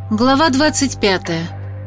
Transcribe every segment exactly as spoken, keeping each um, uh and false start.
Глава двадцать пятая.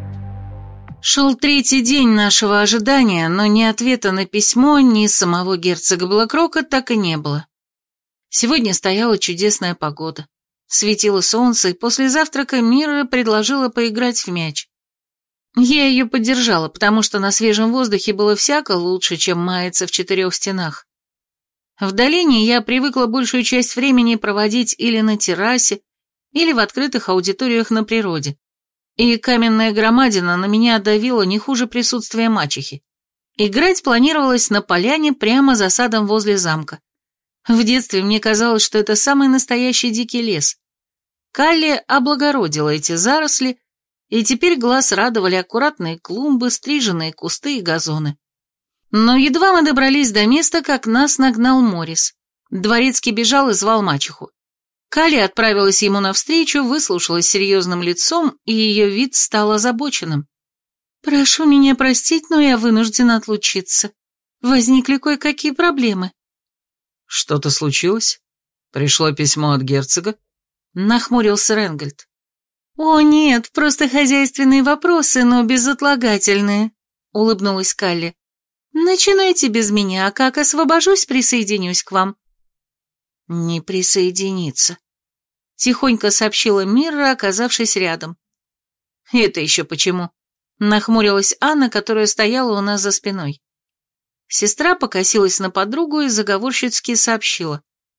Шел третий день нашего ожидания, но ни ответа на письмо, ни самого герцога Блэкрока так и не было. Сегодня стояла чудесная погода. Светило солнце, и после завтрака Мира предложила поиграть в мяч. Я ее поддержала, потому что на свежем воздухе было всяко лучше, чем маяться в четырех стенах. В долине я привыкла большую часть времени проводить или на террасе, или в открытых аудиториях на природе. И каменная громадина на меня давила не хуже присутствия мачехи. Играть планировалось на поляне прямо за садом возле замка. В детстве мне казалось, что это самый настоящий дикий лес. Калли облагородила эти заросли, и теперь глаз радовали аккуратные клумбы, стриженные кусты и газоны. Но едва мы добрались до места, как нас нагнал Морис. Дворецкий бежал и звал мачеху. Калли отправилась ему навстречу, выслушалась серьезным лицом, и ее вид стал озабоченным. «Прошу меня простить, но я вынуждена отлучиться. Возникли кое-какие проблемы». «Что-то случилось? Пришло письмо от герцога?» Нахмурился Ренгольд. «О, нет, просто хозяйственные вопросы, но безотлагательные», — улыбнулась Калли. «Начинайте без меня, а как освобожусь, присоединюсь к вам». «Не присоединиться», — тихонько сообщила Мира, оказавшись рядом. «Это еще почему?» — нахмурилась Анна, которая стояла у нас за спиной. Сестра покосилась на подругу и заговорщицки сообщила.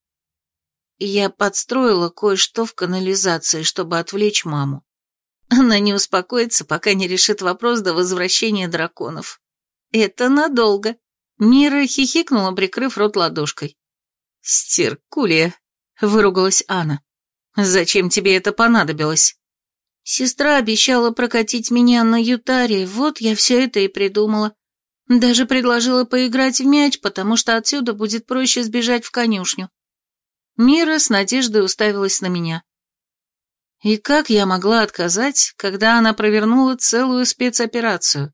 «Я подстроила кое-что в канализации, чтобы отвлечь маму. Она не успокоится, пока не решит вопрос до возвращения драконов. Это надолго». Мира хихикнула, прикрыв рот ладошкой. «Стеркулия», — выругалась Анна. «Зачем тебе это понадобилось?» «Сестра обещала прокатить меня на Ютаре, вот я все это и придумала. Даже предложила поиграть в мяч, потому что отсюда будет проще сбежать в конюшню». Мира с надеждой уставилась на меня. И как я могла отказать, когда она провернула целую спецоперацию?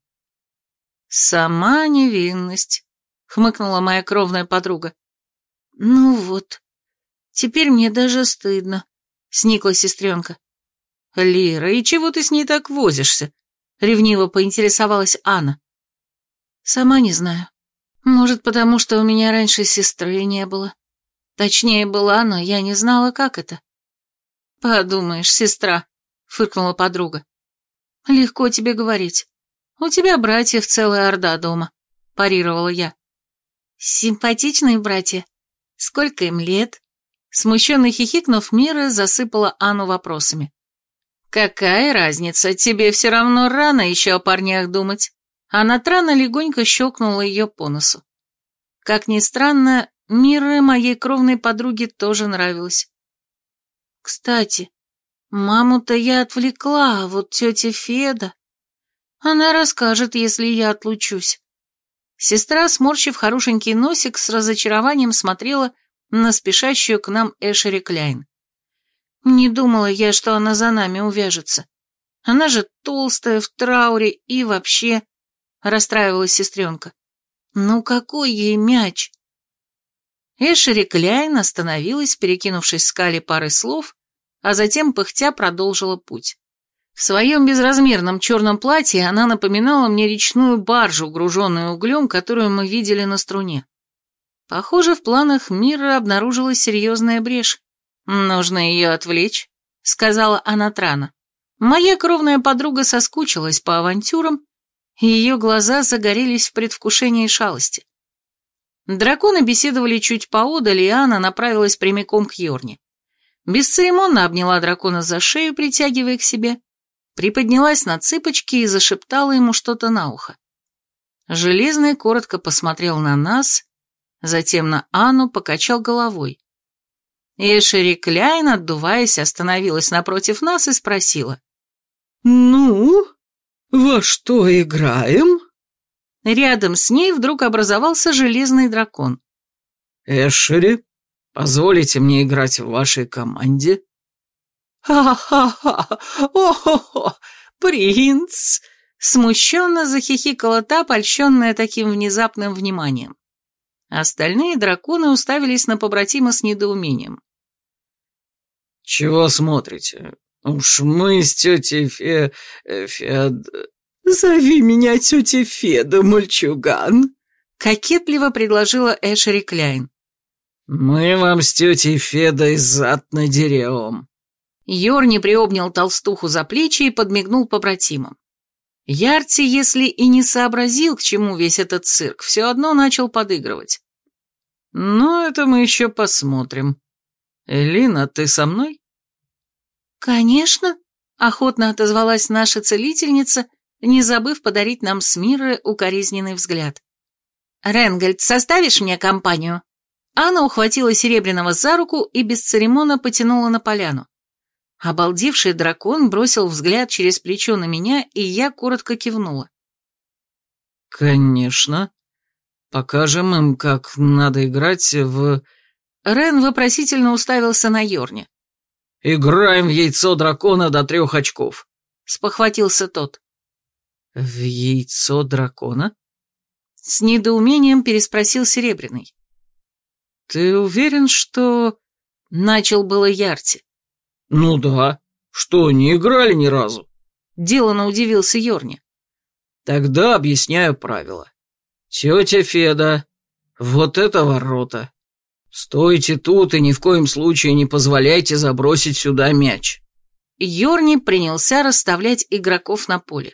«Сама невинность», — хмыкнула моя кровная подруга. «Ну вот, теперь мне даже стыдно», — сникла сестренка. «Лира, и чего ты с ней так возишься?» — ревниво поинтересовалась Анна. «Сама не знаю. Может, потому что у меня раньше сестры не было. Точнее, была, но я не знала, как это». «Подумаешь, сестра», — фыркнула подруга. «Легко тебе говорить. У тебя братьев целая орда дома», — парировала я. «Симпатичные братья. Сколько им лет?» Смущенно хихикнув, Мира засыпала Анну вопросами. «Какая разница? Тебе все равно рано еще о парнях думать». А Натрана легонько щелкнула ее по носу. Как ни странно, Мира моей кровной подруге тоже нравилась. «Кстати, маму-то я отвлекла, а вот тетя Феда... Она расскажет, если я отлучусь». Сестра, сморщив хорошенький носик, с разочарованием смотрела на спешащую к нам Эшери Кляйн. «Не думала я, что она за нами увяжется. Она же толстая, в трауре и вообще...» — расстраивалась сестренка. «Ну какой ей мяч?» Эшери Кляйн остановилась, перекинувшись с Калли парой слов, а затем пыхтя продолжила путь. В своем безразмерном черном платье она напоминала мне речную баржу, груженную углем, которую мы видели на струне. Похоже, в планах Мира обнаружилась серьезная брешь. «Нужно ее отвлечь», — сказала Анатрана. Моя кровная подруга соскучилась по авантюрам, и ее глаза загорелись в предвкушении шалости. Драконы беседовали чуть поодаль, и Анна направилась прямиком к Йорне. Бесцеремонно обняла дракона за шею, притягивая к себе, приподнялась на цыпочки и зашептала ему что-то на ухо. Железный коротко посмотрел на нас, затем на Анну, покачал головой. Эшери Кляйн, отдуваясь, остановилась напротив нас и спросила. «Ну, во что играем?» Рядом с ней вдруг образовался железный дракон. «Эшери, позволите мне играть в вашей команде?» «Ха-ха-ха! О-хо-хо! Принц!» Смущенно захихикала та, польщенная таким внезапным вниманием. Остальные драконы уставились на побратима с недоумением. «Чего смотрите? Уж мы с тетей Фе... Фед... «Зови меня тетя Феда, мальчуган», — кокетливо предложила Эшери Кляйн. «Мы вам с тетей Федой зад надерем». Йорни приобнял толстуху за плечи и подмигнул побратимам. Ярти, если и не сообразил, к чему весь этот цирк, все одно начал подыгрывать. «Ну, это мы еще посмотрим. Элина, ты со мной?» «Конечно», — охотно отозвалась наша целительница, не забыв подарить нам с Миррой укоризненный взгляд. «Ренгольд, составишь мне компанию?» Анна ухватила Серебряного за руку и без церемона потянула на поляну. Обалдевший дракон бросил взгляд через плечо на меня, и я коротко кивнула. «Конечно. Покажем им, как надо играть в...» Рен вопросительно уставился на Йорни. «Играем в яйцо дракона до трех очков», — спохватился тот. «В яйцо дракона?» С недоумением переспросил Серебряный. «Ты уверен, что...» — начал было Ярти. «Ну да. Что, не играли ни разу?» — деланно удивился Йорни. «Тогда объясняю правила. Тетя Феда, вот это ворота. Стойте тут и ни в коем случае не позволяйте забросить сюда мяч». Йорни принялся расставлять игроков на поле.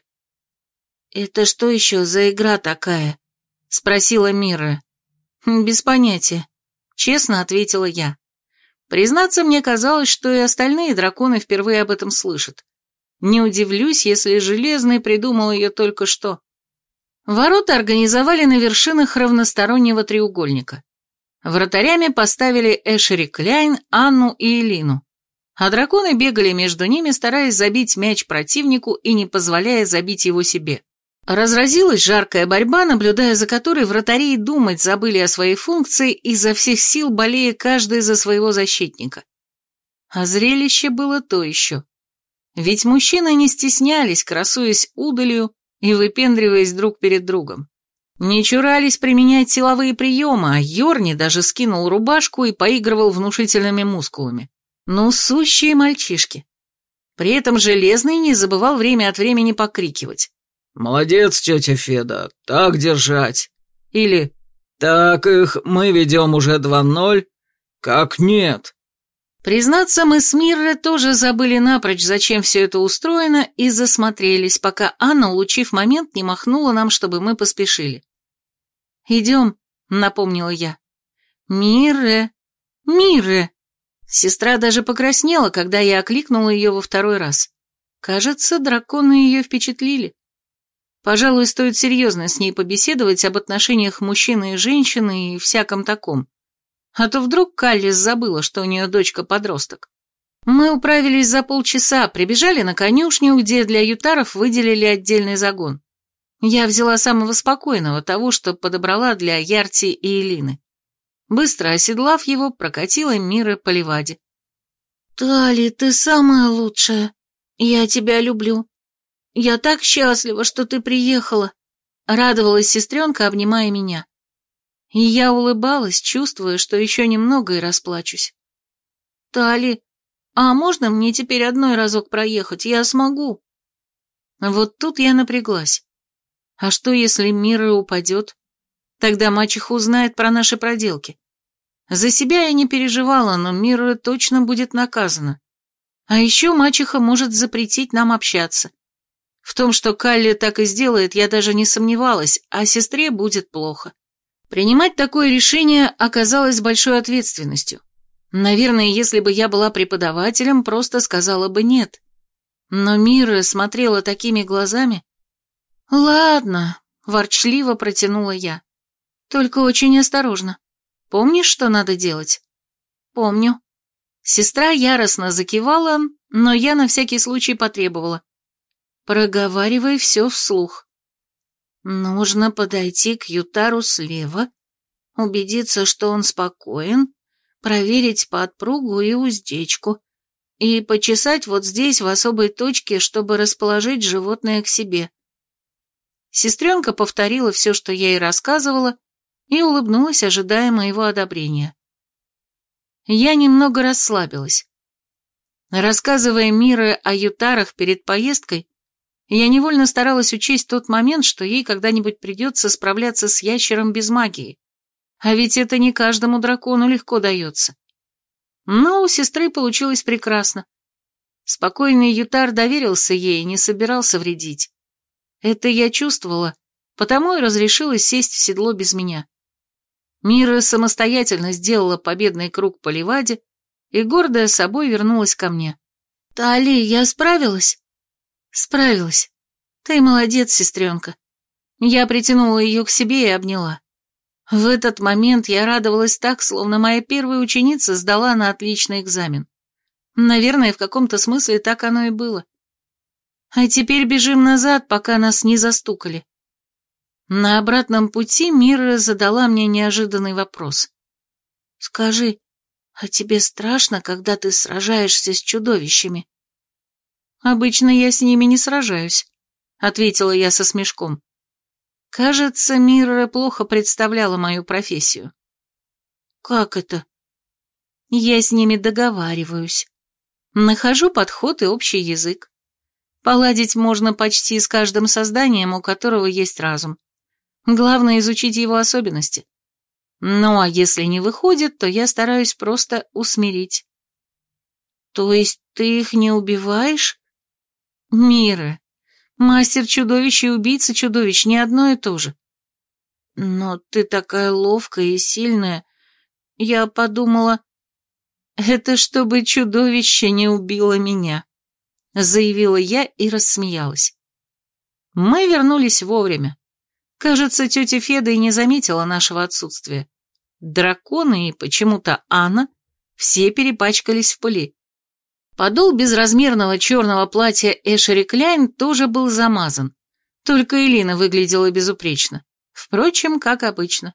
«Это что еще за игра такая?» — спросила Мирра. «Без понятия», — честно ответила я. Признаться, мне казалось, что и остальные драконы впервые об этом слышат. Не удивлюсь, если Железный придумал ее только что. Ворота организовали на вершинах равностороннего треугольника. Вратарями поставили Эшери Кляйн, Анну и Элину, а драконы бегали между ними, стараясь забить мяч противнику и не позволяя забить его себе. Разразилась жаркая борьба, наблюдая за которой вратари и думать забыли о своей функции, изо всех сил болея каждый за своего защитника. А зрелище было то еще. Ведь мужчины не стеснялись, красуясь удалью и выпендриваясь друг перед другом. Не чурались применять силовые приемы, а Йорни даже скинул рубашку и поигрывал внушительными мускулами. Ну, сущие мальчишки. При этом Железный не забывал время от времени покрикивать. «Молодец, тетя Феда, так держать!» Или «Так их, мы ведем уже два ноль. Как нет?» Признаться, мы с Миррой тоже забыли напрочь, зачем все это устроено, и засмотрелись, пока Анна, улучив момент, не махнула нам, чтобы мы поспешили. «Идем», — напомнила я. «Мирре! Мирре!» Сестра даже покраснела, когда я окликнула ее во второй раз. Кажется, драконы ее впечатлили. Пожалуй, стоит серьезно с ней побеседовать об отношениях мужчины и женщины и всяком таком. А то вдруг Каллис забыла, что у нее дочка-подросток. Мы управились за полчаса, прибежали на конюшню, где для ютаров выделили отдельный загон. Я взяла самого спокойного, того, что подобрала для Ярти и Элины. Быстро оседлав его, прокатила Мирра по ливаде. «Тали, ты самая лучшая. Я тебя люблю. Я так счастлива, что ты приехала», — радовалась сестренка, обнимая меня. И я улыбалась, чувствуя, что еще немного и расплачусь. «Тали, а можно мне теперь одной разок проехать? Я смогу». Вот тут я напряглась. А что, если Мирра упадет? Тогда мачеха узнает про наши проделки. За себя я не переживала, но Мирра точно будет наказана. А еще мачеха может запретить нам общаться. В том, что Калли так и сделает, я даже не сомневалась, а сестре будет плохо. Принимать такое решение оказалось большой ответственностью. Наверное, если бы я была преподавателем, просто сказала бы «нет». Но Мирра смотрела такими глазами. «Ладно», — ворчливо протянула я. «Только очень осторожно. Помнишь, что надо делать?» «Помню». Сестра яростно закивала, но я на всякий случай потребовала. «Проговаривай все вслух». Нужно подойти к ютару слева, убедиться, что он спокоен, проверить подпругу и уздечку и почесать вот здесь в особой точке, чтобы расположить животное к себе. Сестренка повторила все, что я ей рассказывала, и улыбнулась, ожидая моего одобрения. Я немного расслабилась. Рассказывая Мире о ютарах перед поездкой, я невольно старалась учесть тот момент, что ей когда-нибудь придется справляться с ящером без магии. А ведь это не каждому дракону легко дается. Но у сестры получилось прекрасно. Спокойный ютар доверился ей и не собирался вредить. Это я чувствовала, потому и разрешила сесть в седло без меня. Мира самостоятельно сделала победный круг по ливаде и, гордая собой, вернулась ко мне. «Тали, я справилась?» «Справилась. Ты молодец, сестренка». Я притянула ее к себе и обняла. В этот момент я радовалась так, словно моя первая ученица сдала на отличный экзамен. Наверное, в каком-то смысле так оно и было. А теперь бежим назад, пока нас не застукали. На обратном пути Мира задала мне неожиданный вопрос. «Скажи, а тебе страшно, когда ты сражаешься с чудовищами?» «Обычно я с ними не сражаюсь», — ответила я со смешком. Кажется, Мира плохо представляла мою профессию. «Как это?» «Я с ними договариваюсь. Нахожу подход и общий язык. Поладить можно почти с каждым созданием, у которого есть разум. Главное изучить его особенности. Ну, а если не выходит, то я стараюсь просто усмирить». «То есть ты их не убиваешь?» «Мира, мастер-чудовищ и убийца-чудовищ не одно и то же». «Но ты такая ловкая и сильная. Я подумала, это чтобы чудовище не убило меня», — заявила я и рассмеялась. Мы вернулись вовремя. Кажется, тетя Феда и не заметила нашего отсутствия. Драконы и почему-то Анна все перепачкались в пыли. Подол безразмерного черного платья Эшери Кляйн тоже был замазан, только Элина выглядела безупречно. Впрочем, как обычно.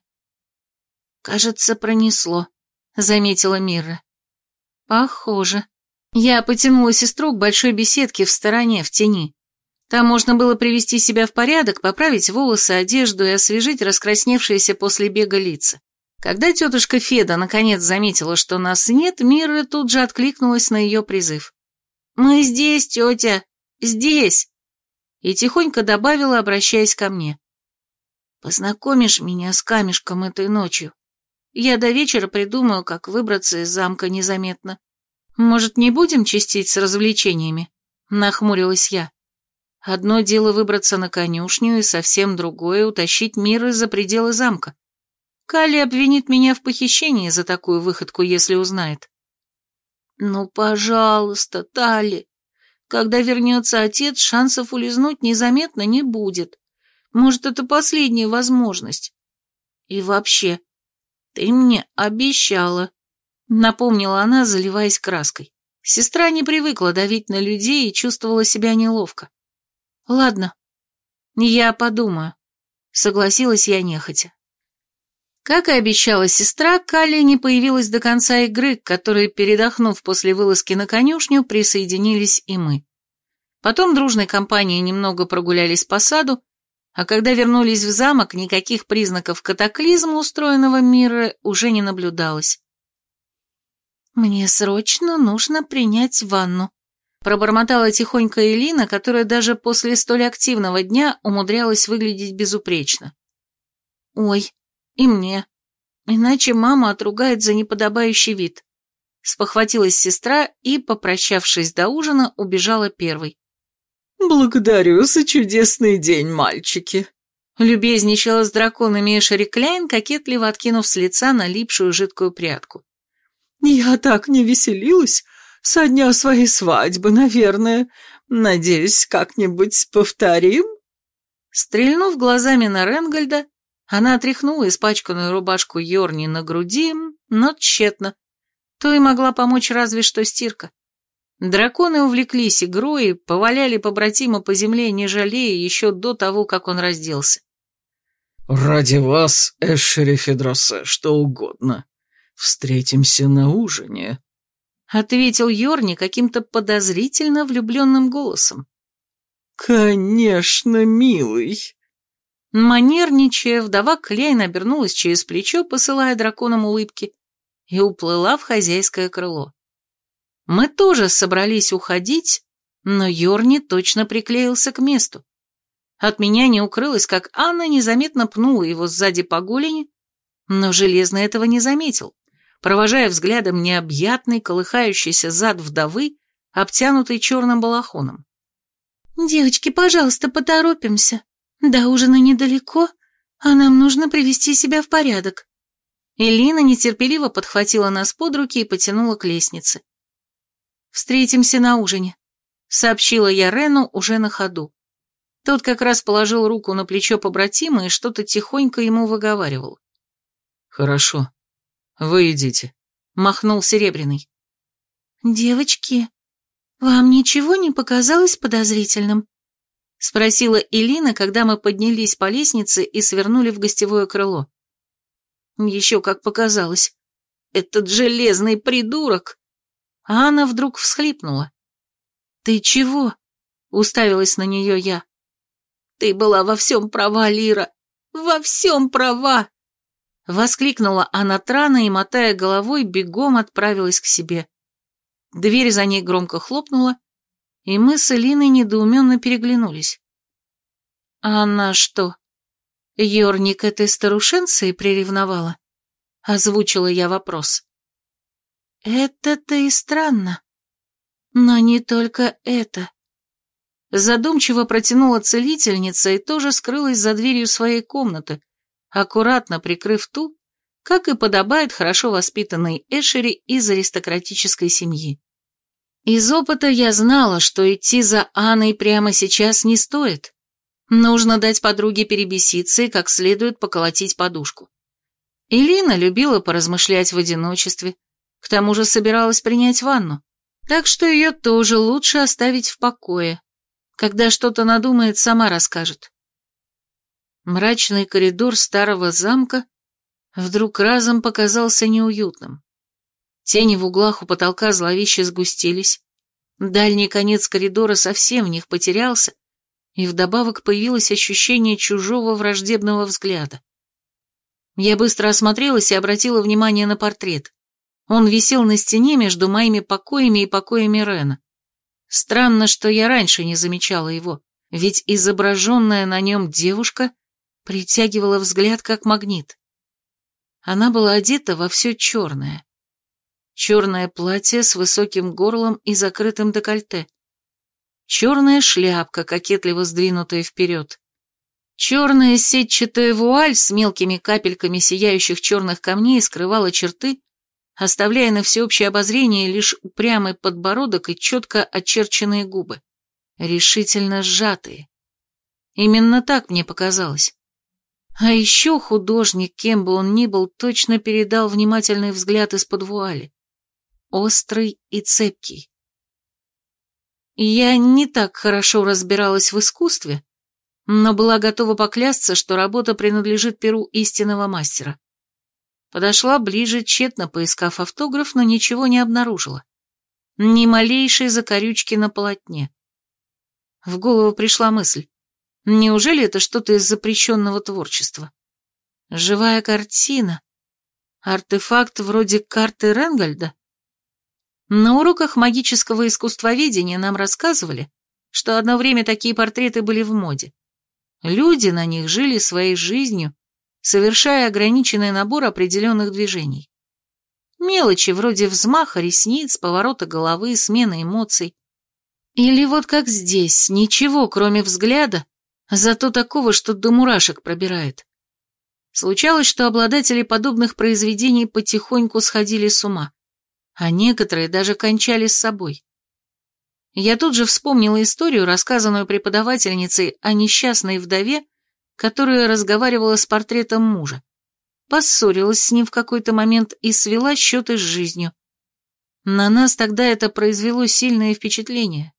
«Кажется, пронесло», — заметила Мира. «Похоже». Я потянула сестру к большой беседке в стороне, в тени. Там можно было привести себя в порядок, поправить волосы, одежду и освежить раскрасневшиеся после бега лица. Когда тетушка Феда наконец заметила, что нас нет, Мира тут же откликнулась на ее призыв. «Мы здесь, тетя, здесь!» И тихонько добавила, обращаясь ко мне. «Познакомишь меня с камешком этой ночью? Я до вечера придумаю, как выбраться из замка незаметно». «Может, не будем чистить с развлечениями?» — нахмурилась я. «Одно дело выбраться на конюшню, и совсем другое — утащить Мира за пределы замка. Калли обвинит меня в похищении за такую выходку, если узнает». «Ну, пожалуйста, Талли. Когда вернется отец, шансов улизнуть незаметно не будет. Может, это последняя возможность. И вообще, ты мне обещала», — напомнила она, заливаясь краской. Сестра не привыкла давить на людей и чувствовала себя неловко. «Ладно, я подумаю», — согласилась я нехотя. Как и обещала сестра, Калли не появилась до конца игры, к которой, передохнув после вылазки на конюшню, присоединились и мы. Потом дружной компанией немного прогулялись по саду, а когда вернулись в замок, никаких признаков катаклизма, устроенного Мира, уже не наблюдалось. «Мне срочно нужно принять ванну», — пробормотала тихонько Элина, которая даже после столь активного дня умудрялась выглядеть безупречно. «Ой, и мне. Иначе мама отругает за неподобающий вид». Спохватилась сестра и, попрощавшись до ужина, убежала первой. «Благодарю за чудесный день, мальчики», — любезничала с драконами Эшери Кляйн, кокетливо откинув с лица налипшую жидкую прядку. «Я так не веселилась со дня своей свадьбы, наверное. Надеюсь, как-нибудь повторим?» Стрельнув глазами на Ренгольда, она отряхнула испачканную рубашку Йорни на груди, но тщетно. То и могла помочь разве что стирка. Драконы увлеклись игрой и поваляли побратима по земле, не жалея, еще до того, как он разделся. «Ради вас, Эшери Федросе, что угодно. Встретимся на ужине», — ответил Йорни каким-то подозрительно влюбленным голосом. «Конечно, милый». Манерничая, вдова Кляйн обернулась через плечо, посылая драконам улыбки, и уплыла в хозяйское крыло. Мы тоже собрались уходить, но Йорни точно приклеился к месту. От меня не укрылось, как Анна незаметно пнула его сзади по голени, но Железный этого не заметил, провожая взглядом необъятный, колыхающийся зад вдовы, обтянутый черным балахоном. «Девочки, пожалуйста, поторопимся. До ужина недалеко, а нам нужно привести себя в порядок». Элина нетерпеливо подхватила нас под руки и потянула к лестнице. «Встретимся на ужине», — сообщила я Рену уже на ходу. Тот как раз положил руку на плечо побратима и что-то тихонько ему выговаривал. «Хорошо. Вы идите», — махнул Серебряный. «Девочки, вам ничего не показалось подозрительным?» — спросила Элина, когда мы поднялись по лестнице и свернули в гостевое крыло. «Еще как показалось. Этот железный придурок!» А она вдруг всхлипнула. «Ты чего?» — уставилась на нее я. «Ты была во всем права, Лира! Во всем права!» Воскликнула она трано и, мотая головой, бегом отправилась к себе. Дверь за ней громко хлопнула, и мы с Элиной недоуменно переглянулись. «А она что, Йорни к этой старушенции приревновала?» — озвучила я вопрос. «Это-то и странно. Но не только это». Задумчиво протянула целительница и тоже скрылась за дверью своей комнаты, аккуратно прикрыв ту, как и подобает хорошо воспитанной Эшери из аристократической семьи. Из опыта я знала, что идти за Анной прямо сейчас не стоит. Нужно дать подруге перебеситься и как следует поколотить подушку. Элина любила поразмышлять в одиночестве, к тому же собиралась принять ванну, так что ее тоже лучше оставить в покое. Когда что-то надумает, сама расскажет. Мрачный коридор старого замка вдруг разом показался неуютным. Тени в углах у потолка зловеще сгустились, дальний конец коридора совсем в них потерялся, и вдобавок появилось ощущение чужого враждебного взгляда. Я быстро осмотрелась и обратила внимание на портрет. Он висел на стене между моими покоями и покоями Рена. Странно, что я раньше не замечала его, ведь изображенная на нем девушка притягивала взгляд как магнит. Она была одета во все черное. Черное платье с высоким горлом и закрытым декольте. Черная шляпка, кокетливо сдвинутая вперед. Черная сетчатая вуаль с мелкими капельками сияющих черных камней скрывала черты, оставляя на всеобщее обозрение лишь упрямый подбородок и четко очерченные губы, решительно сжатые. Именно так мне показалось. А еще художник, кем бы он ни был, точно передал внимательный взгляд из-под вуали. Острый и цепкий. Я не так хорошо разбиралась в искусстве, но была готова поклясться, что работа принадлежит перу истинного мастера. Подошла ближе, тщетно поискав автограф, но ничего не обнаружила. Ни малейшей закорючки на полотне. В голову пришла мысль. Неужели это что-то из запрещенного творчества? Живая картина? Артефакт вроде карты Ренгольда? На уроках магического искусствоведения нам рассказывали, что одно время такие портреты были в моде. Люди на них жили своей жизнью, совершая ограниченный набор определенных движений. Мелочи вроде взмаха ресниц, поворота головы, смены эмоций. Или вот как здесь, ничего, кроме взгляда, зато такого, что до мурашек пробирает. Случалось, что обладатели подобных произведений потихоньку сходили с ума, а некоторые даже кончали с собой. Я тут же вспомнила историю, рассказанную преподавательницей о несчастной вдове, которая разговаривала с портретом мужа, поссорилась с ним в какой-то момент и свела счеты с жизнью. На нас тогда это произвело сильное впечатление.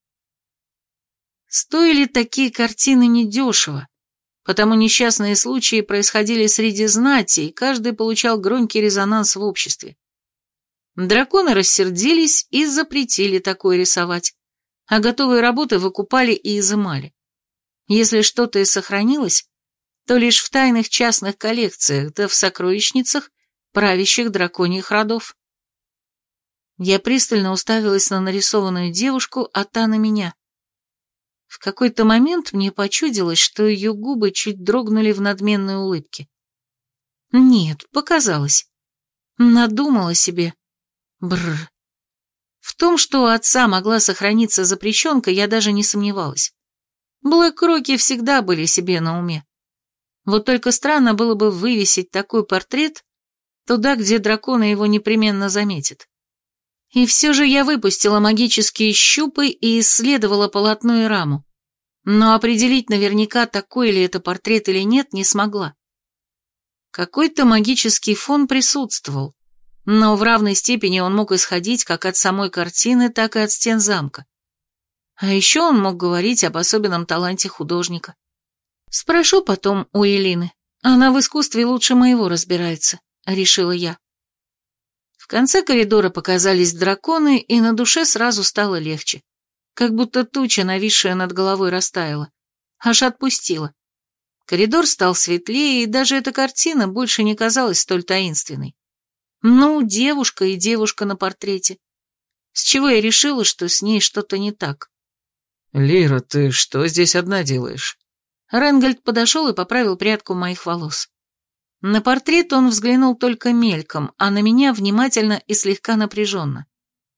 Стоили такие картины недешево, потому несчастные случаи происходили среди знати, и каждый получал громкий резонанс в обществе. Драконы рассердились и запретили такое рисовать, а готовые работы выкупали и изымали. Если что-то и сохранилось, то лишь в тайных частных коллекциях, да в сокровищницах правящих драконьих родов. Я пристально уставилась на нарисованную девушку, а та на меня. В какой-то момент мне почудилось, что ее губы чуть дрогнули в надменной улыбке. Нет, показалось. Надумала себе. Бррр. В том, что у отца могла сохраниться запрещенка, я даже не сомневалась. Блэк-Роки всегда были себе на уме. Вот только странно было бы вывесить такой портрет туда, где дракона его непременно заметит. И все же я выпустила магические щупы и исследовала полотно и раму. Но определить наверняка, такой ли это портрет или нет, не смогла. Какой-то магический фон присутствовал, но в равной степени он мог исходить как от самой картины, так и от стен замка. А еще он мог говорить об особенном таланте художника. Спрошу потом у Элины, она в искусстве лучше моего разбирается, решила я. В конце коридора показались драконы, и на душе сразу стало легче. Как будто туча, нависшая над головой, растаяла. Аж отпустила. Коридор стал светлее, и даже эта картина больше не казалась столь таинственной. Ну, девушка и девушка на портрете. С чего я решила, что с ней что-то не так? «Лира, ты что здесь одна делаешь?» Ренгольд подошел и поправил прядку моих волос. На портрет он взглянул только мельком, а на меня внимательно и слегка напряженно.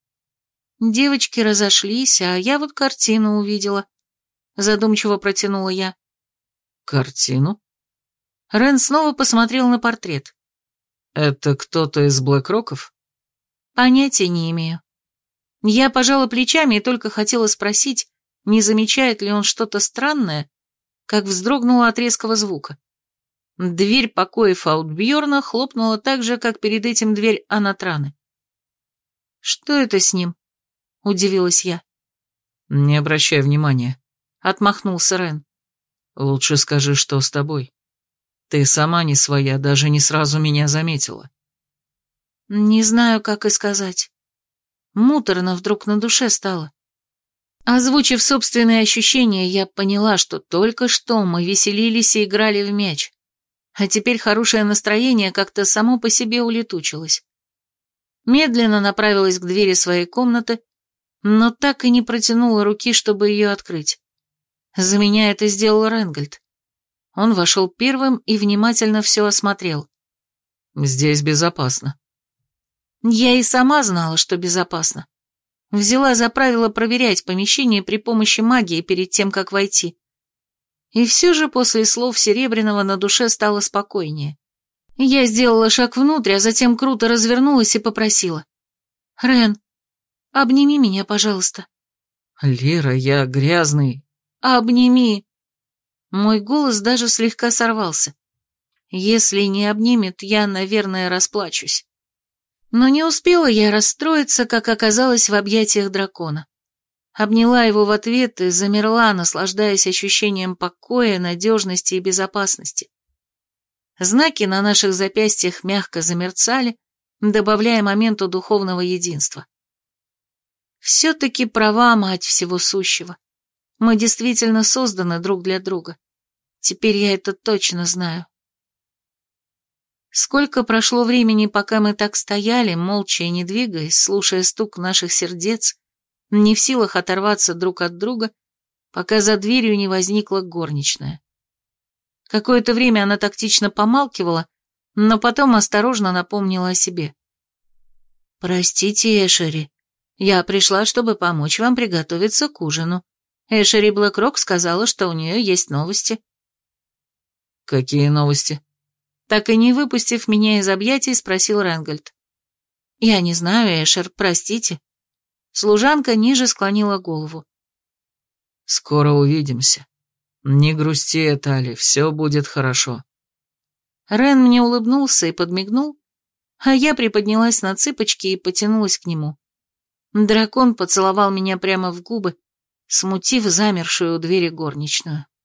Девочки разошлись, а я вот картину увидела. Задумчиво протянула я. «Картину?» Рен снова посмотрел на портрет. «Это кто-то из Блэк-Роков?» Понятия не имею. Я пожала плечами и только хотела спросить, не замечает ли он что-то странное, как вздрогнула от резкого звука. Дверь покоев Аутбьорна хлопнула так же, как перед этим дверь Анатраны. «Что это с ним?» — удивилась я. «Не обращай внимания», — отмахнулся Рен. «Лучше скажи, что с тобой. Ты сама не своя, даже не сразу меня заметила». Не знаю, как и сказать. Муторно вдруг на душе стало. Озвучив собственные ощущения, я поняла, что только что мы веселились и играли в мяч, а теперь хорошее настроение как-то само по себе улетучилось. Медленно направилась к двери своей комнаты, но так и не протянула руки, чтобы ее открыть. За меня это сделал Ренгольд. Он вошел первым и внимательно все осмотрел. «Здесь безопасно». Я и сама знала, что безопасно. Взяла за правило проверять помещение при помощи магии перед тем, как войти. И все же после слов Серебряного на душе стало спокойнее. Я сделала шаг внутрь, а затем круто развернулась и попросила. «Рен, обними меня, пожалуйста». «Лира, я грязный». «Обними». Мой голос даже слегка сорвался. Если не обнимет, я, наверное, расплачусь. Но не успела я расстроиться, как оказалась в объятиях дракона. Обняла его в ответ и замерла, наслаждаясь ощущением покоя, надежности и безопасности. Знаки на наших запястьях мягко замерцали, добавляя моменту духовного единства. Все-таки права мать всего сущего. Мы действительно созданы друг для друга. Теперь я это точно знаю. Сколько прошло времени, пока мы так стояли, молча и не двигаясь, слушая стук наших сердец, не в силах оторваться друг от друга, пока за дверью не возникла горничная. Какое-то время она тактично помалкивала, но потом осторожно напомнила о себе. «Простите, Эшери, я пришла, чтобы помочь вам приготовиться к ужину. Эшери Блэк-Рок сказала, что у нее есть новости». «Какие новости?» Так и не выпустив меня из объятий, спросил Ренгольд. «Я не знаю, Эшер, простите». Служанка ниже склонила голову. «Скоро увидимся. Не грусти, Этали, все будет хорошо». Рен мне улыбнулся и подмигнул, а я приподнялась на цыпочки и потянулась к нему. Дракон поцеловал меня прямо в губы, смутив замершую у двери горничную.